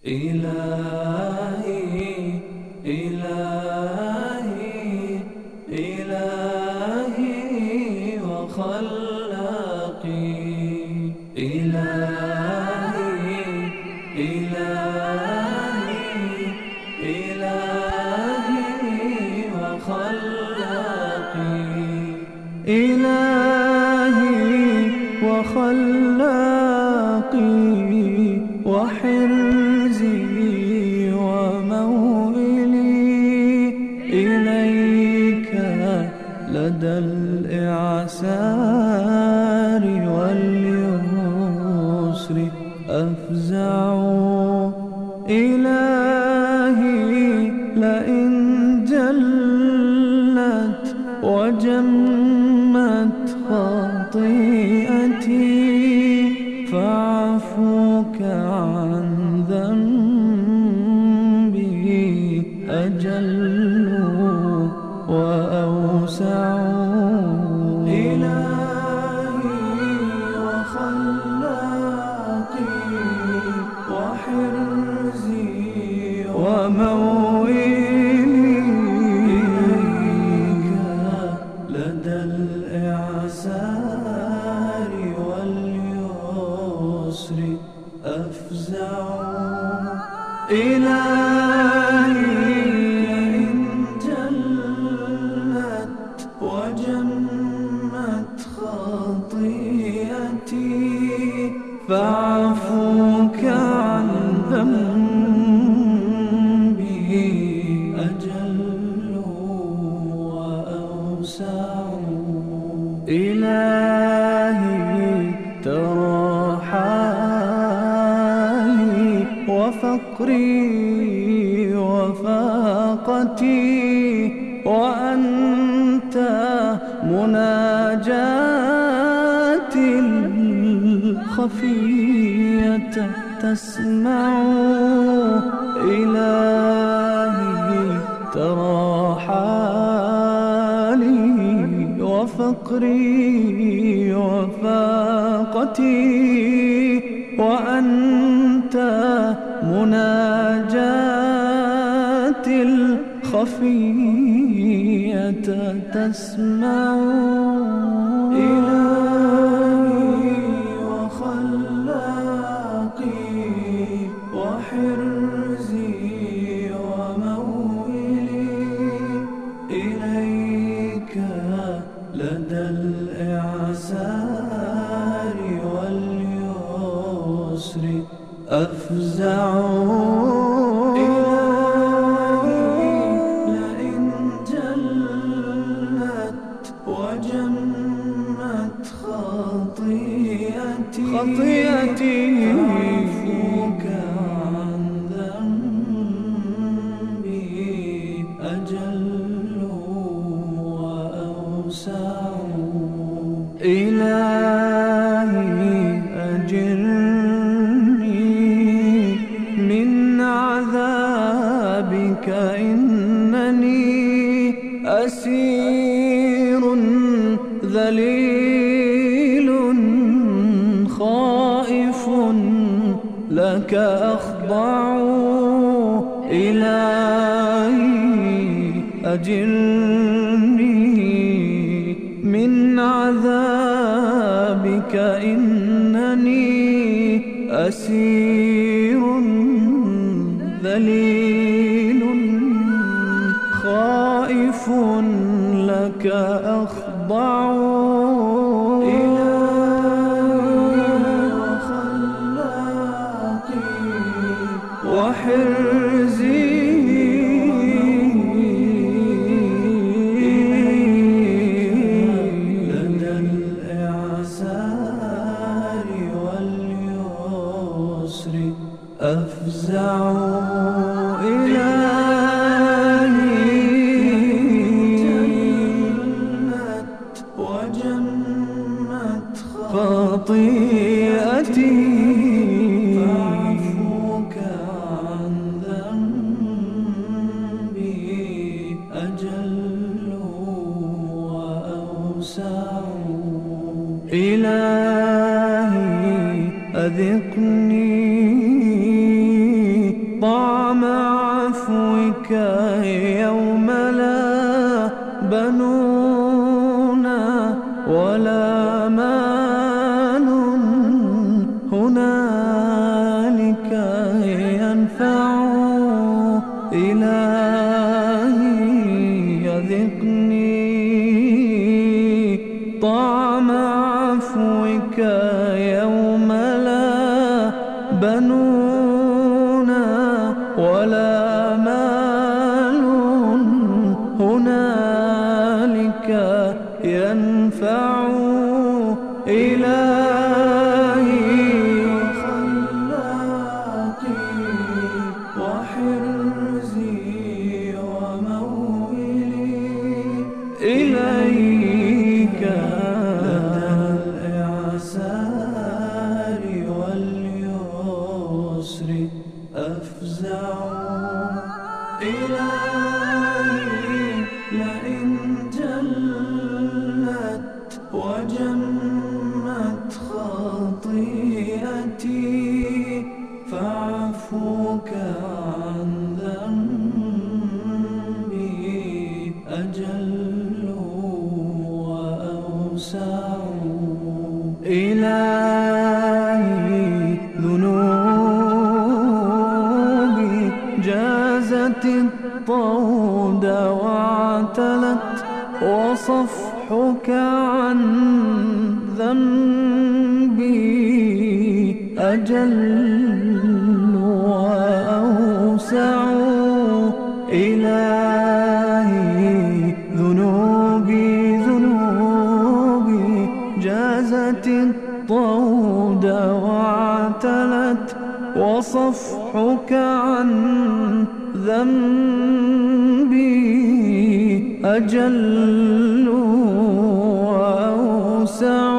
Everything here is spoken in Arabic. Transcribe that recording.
إلهي إلهي إلهي وخلاقي إلهي إلهي إلهي وخلاقي إلهي وخلاقي وحرزي وموئلي إليك لدى الإعسار واليسر أفزع إلهي لئن جلت وجمت خطيئتي فاعفوك عن ذنبي أجل وأوسع إلهي وخلاقي وحرزي وموئلي إليك لدى الإعسار واليسر أفزع إلهي إن جلت وجمت خطيئتي فاعفوك عن ذنبي أجل وأوسع إلهي ترى حالي وفقري وفاقتي وأنت مناجاتي الخفية تسمع إلهي ترى حالي وفقري وفاقتي وأنت مناجاتي الخفية تسمع إلهي وخلاقي وحرزي وموئلي إليك لدى الإعسار واليسر أفزع إلهي لئن جلت وجمت خطيئتي فاعفوك عن ذنبي أجل وأوسع إلهي أجرني من عذابك إنني أسير ذليل خائف لك أخضع إلهي أجرني من عذابك إنني أسير ذليل خائف لك أخضع إلهي وخلاقي وحرزي لدى الإعسار واليسر أفزع خطيئتي فاعفوك عن ذنبي أجل وأوسع إلهي أذقني عفوك يوم لا بنون ولا مال هنالك ينفع. إلهي أذقني طعم عفوك يوم لا بنون ولا مال هنالك ينفع. إلهي وخلاقي وحرزي وموئلي إليك لدى الإعسار واليسر أفزع. إلهي لئن جلت وجمت خطيئتي فعفوك عن ذنبي أجل وأوسع. إلهي ذنوبي جازت الطود واعتلت وصفحك عن ذنبي أجل وأوسع. إلهي ذنوبي جازت الطود واعتلت وصفحك عن ذنبي أجل وأوسع.